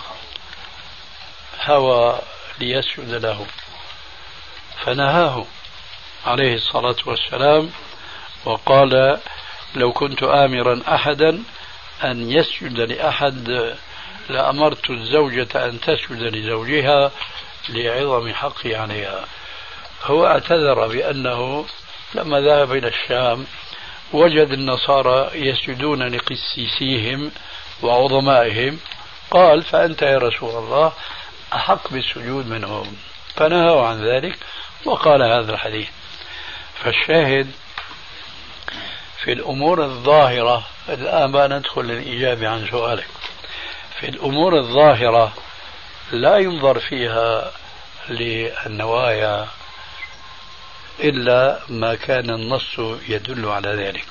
هوى ليسجد له، فنهاه عليه الصلاة والسلام وقال: لو كنت آمرا أحدا أن يسجد لأحد لأمرت الزوجة أن تسجد لزوجها لعظم حقي عليها. هو اعتذر بأنه لما ذهب إلى الشام وجد النصارى يسجدون لقسيسيهم وعظمائهم، قال: فأنت يا رسول الله أحق بالسجود منهم، فنهوا عن ذلك وقال هذا الحديث. فالشاهد في الأمور الظاهرة، الآن بقى ندخل للإجابة عن سؤالك، في الأمور الظاهرة لا ينظر فيها للنوايا إلا ما كان النص يدل على ذلك.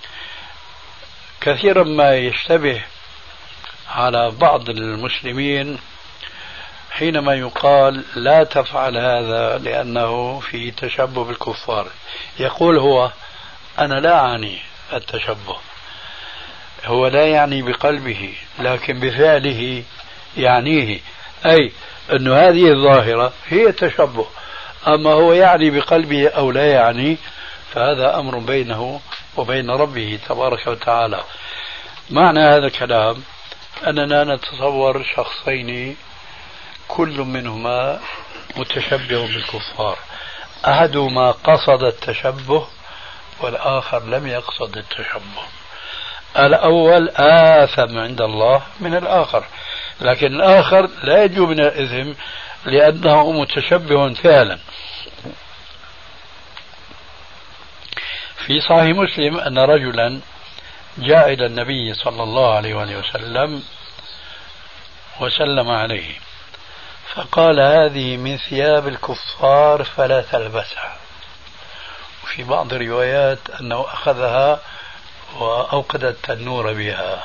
كثيرا ما يشتبه على بعض المسلمين حينما يقال لا تفعل هذا لأنه في تشبه بالكفار، يقول هو: أنا لا أعني التشبه، هو لا يعني بقلبه لكن بفعله يعنيه، أي أن هذه الظاهرة هي التشبه، أما هو يعني بقلبه أو لا يعني فهذا أمر بينه وبين ربه تبارك وتعالى. معنى هذا الكلام أننا نتصور شخصين كل منهما متشبه بالكفار، أحدهما قصد التشبه والآخر لم يقصد التشبه، الأول آثم عند الله من الآخر، لكن الآخر لا ينجو من الإثم لأنه متشبه فعلا. في صحيح مسلم أن رجلا جاء إلى النبي صلى الله عليه وسلم وسلم عليه فقال: هذه من ثياب الكفار فلا تلبسها. وفي بعض الروايات أنه أخذها وأوقد التنور بها،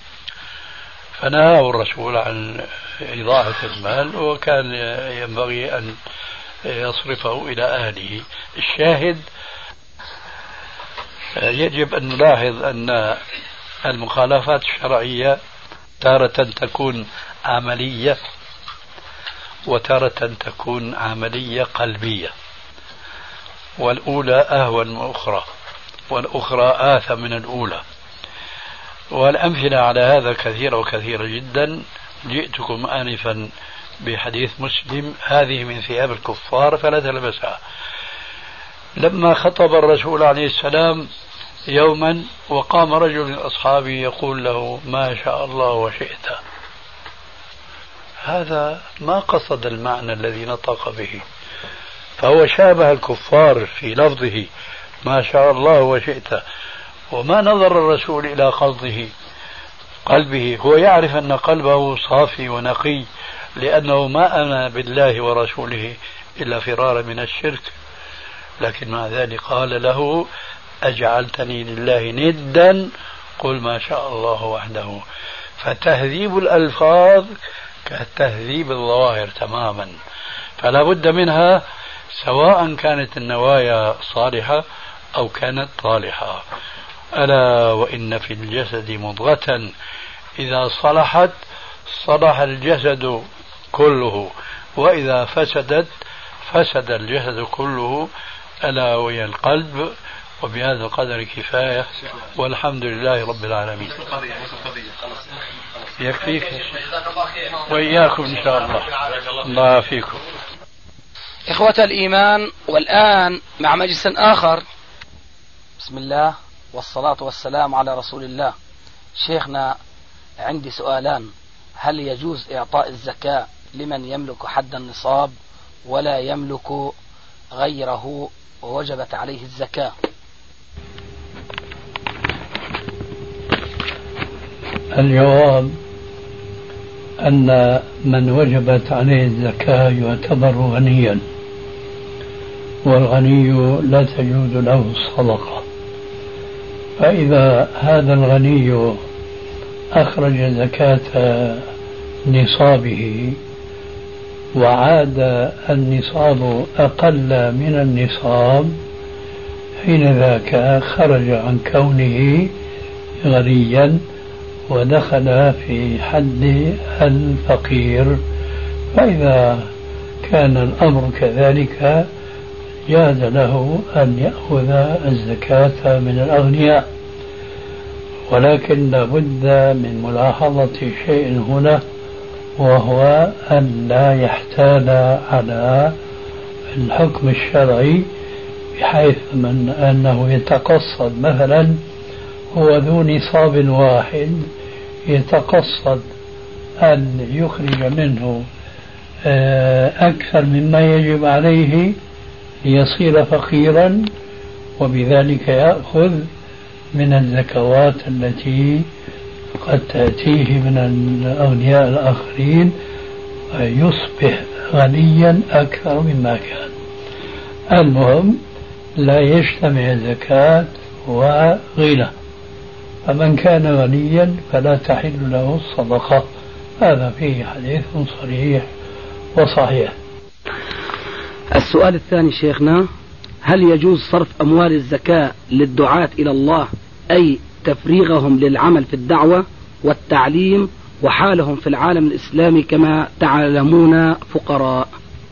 فنهاه الرسول عن إضاعة المال وكان ينبغي أن يصرفه إلى أهله. الشاهد يجب أن نلاحظ أن المخالفات الشرعية تارة تكون عملية وتارة تكون عملية قلبية، والأولى أهون من الأخرى والأخرى آثم من الأولى، والأمثلة على هذا كثيرة وكثيرة جدا. جئتكم آنفا بحديث مسلم: هذه من ثياب الكفار فلا تلبسها. لما خطب الرسول عليه السلام يوما وقام رجل من أصحابه يقول له: ما شاء الله وشئت، هذا ما قصد المعنى الذي نطق به، فهو شابه الكفار في لفظه ما شاء الله وشئت، وما نظر الرسول إلى قلبه، هو يعرف أن قلبه صافي ونقي، لأنه ما آمن بالله ورسوله إلا فرارا من الشرك، لكن مع ذلك قال له أجعلتني لله ندا قل ما شاء الله وحده. فتهذيب الألفاظ كتهذيب الظواهر تماما، فلا بد منها سواء كانت النوايا صالحة أو كانت طالحة. ألا وإن في الجسد مضغة إذا صلحت صلح الجسد كله، وإذا فسدت فسد الجسد كله، ألا وهي القلب. وبهذا القدر كفاية، والحمد لله رب العالمين. يكفيك وإياكم إن شاء الله. الله فيكم إخوة الإيمان، والآن مع مجلس آخر. بسم الله والصلاة والسلام على رسول الله. شيخنا، عندي سؤالان: هل يجوز إعطاء الزكاة لمن يملك حد النصاب ولا يملك غيره ووجبت عليه الزكاة؟ الجواب أن من وجبت عليه الزكاة يعتبر غنيا، والغني لا تجوز له الصدقة. فإذا هذا الغني أخرج زكاة نصابه وعاد النصاب أقل من النصاب، حين ذاك خرج عن كونه غنيا ودخل في حد الفقير. فإذا كان الأمر كذلك جاز له أن يأخذ الزكاة من الأغنياء، ولكن لابد من ملاحظة شيء هنا، وهو أن لا يحتال على الحكم الشرعي، بحيث من أنه يتقصد مثلا هو ذو نصاب واحد يتقصد أن يخرج منه أكثر مما يجب عليه ليصير فقيرا، وبذلك يأخذ من الزكوات التي قد تأتيه من الأغنياء الآخرين ويصبح غنيا أكثر مما كان. المهم لا يجتمع زكاة وغنى، فمن كان غنيا فلا تحل له الصدقة. هذا فيه حديث صريح وصحيح. السؤال الثاني شيخنا: هل يجوز صرف أموال الزكاة للدعاة إلى الله، أي تفريغهم للعمل في الدعوة والتعليم، وحالهم في العالم الإسلامي كما تعلمون فقراء؟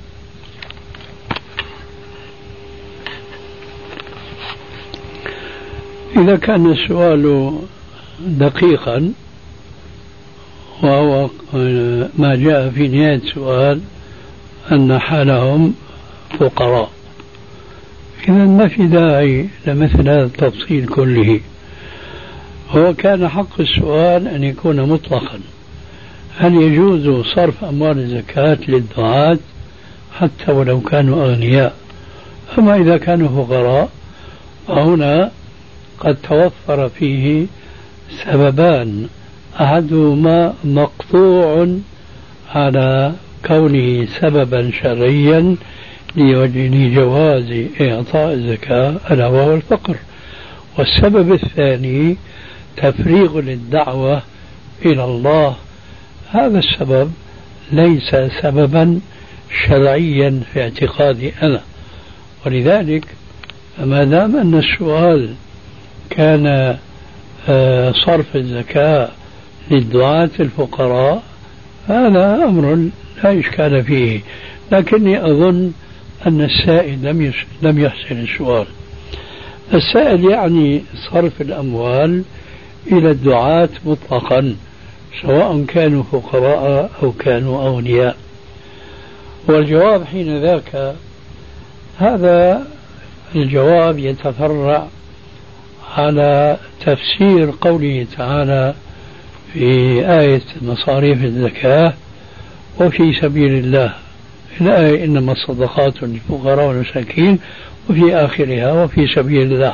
إذا كان السؤال دقيقا وهو ما جاء في نهاية السؤال أن حالهم فقراء، إذا ما في داعي لمثل هذا التفصيل كله. هو كان حق السؤال أن يكون مطلقا: هل يجوز صرف أموال الزكاة للدعاة حتى ولو كانوا أغنياء؟ أما إذا كانوا فقراء فهنا قد توفر فيه سببان: أحدهما مقطوع على كونه سببا شرعيا لجواز إعطاء الزكاة ألا وهو الفقر، والسبب الثاني تفريغ للدعوة إلى الله. هذا السبب ليس سببا شرعيا في اعتقادي أنا، ولذلك ما دام أن السؤال كان صرف الزكاة للدعاة الفقراء هذا أمر لا إشكال فيه، لكني أظن أن السائل لم يحسن السؤال. السائل يعني صرف الأموال إلى الدعاة مطلقا سواء كانوا فقراء أو كانوا أغنياء، والجواب حين ذاك هذا الجواب يتفرع على تفسير قوله تعالى في آية مصاريف الزكاة: وفي سبيل الله الآية إنما الصدقات للفقراء والمساكين وفي آخرها وفي سبيل الله.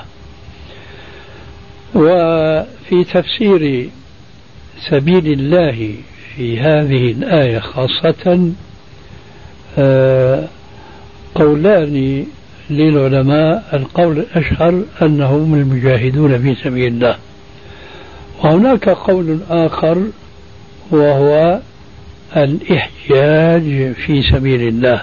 وفي تفسير سبيل الله في هذه الآية خاصة قولان للعلماء. القول الأشهر أنهم المجاهدون في سبيل الله، وهناك قول آخر وهو الإحجاج في سبيل الله.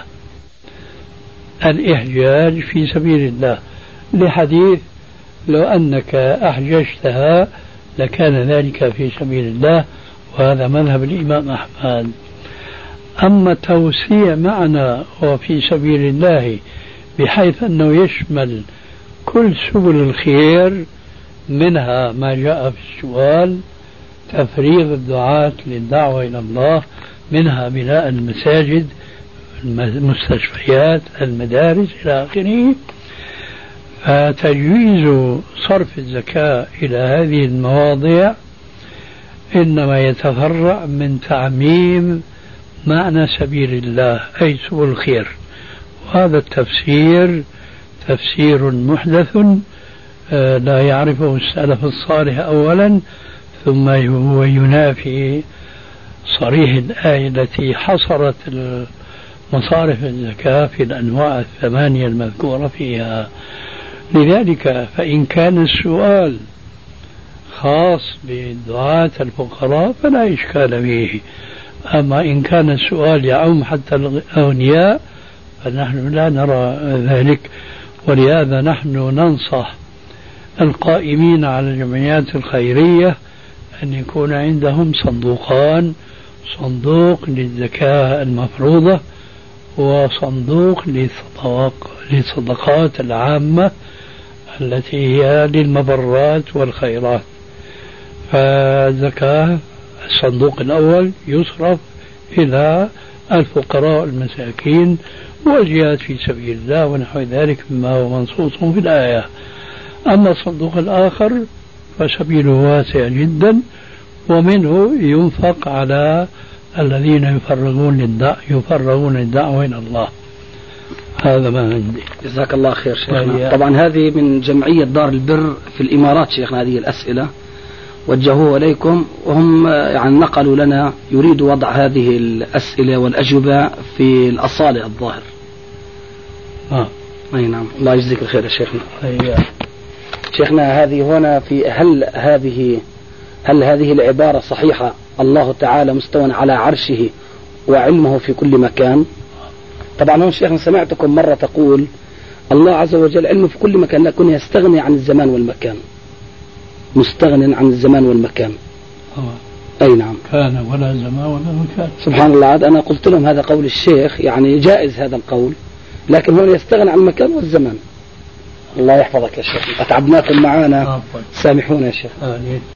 الإحجاج في سبيل الله لحديث لو أنك أحججتها لكان ذلك في سبيل الله، وهذا مذهب الإمام أحمد. أما توسيع معنى وفي سبيل الله بحيث أنه يشمل كل سبل الخير، منها ما جاء في السؤال تفريغ الدعاة للدعوة إلى الله، منها بناء المساجد، المستشفيات، المدارس إلى آخره. فتجويز صرف الزكاة إلى هذه المواضع إنما يتفرع من تعميم معنى سبيل الله أي سبل الخير، وهذا التفسير تفسير محدث لا يعرفه السلف الصالح أولا، ثم هو ينافي صريح الآية التي حصرت مصارف الزكاة في الأنواع 8 المذكورة فيها. لذلك فإن كان السؤال خاص بدعاة الفقراء فلا إشكال فيه، أما إن كان السؤال يعم حتى الأغنياء فنحن لا نرى ذلك. ولهذا نحن ننصح القائمين على الجمعيات الخيرية أن يكون عندهم صندوقان، صندوق للزكاة المفروضة وصندوق للصدقات العامة التي هي للمبرات والخيرات. فالزكاة الصندوق الأول يصرف إلى الفقراء المساكين والجهاد في سبيل الله ونحو ذلك مما هو منصوص في الآية. أما الصندوق الآخر فسبيله واسع جدا، ومنه ينفق على الذين يفرغون الدعوة إلى الله. هذا ما عندي. جزاك الله خير شيخنا. طبعا هذه من جمعية دار البر في الإمارات شيخنا، هذه الأسئلة وجهوها إليكم، وهم يعني نقلوا لنا يريد وضع هذه الأسئلة والأجوبة في الأصالة الظاهر. أي نعم، الله يجزيك الخير يا شيخنا. شيخنا هذه هنا في هل هذه العبارة صحيحة؟ الله تعالى مستوى على عرشه وعلمه في كل مكان. طبعا هون شيخنا سمعتكم مرة تقول الله عز وجل علمه في كل مكان لكن يستغني عن الزمان والمكان، مستغن عن الزمان والمكان. أي نعم، كان ولا زمان ولا مكان. سبحان الله. عاد أنا قلت لهم هذا قول الشيخ يعني جائز هذا القول، لكن هون يستغني عن المكان والزمان. الله يحفظك يا شيخ، أتعبناكم معنا، سامحونا يا شيخ.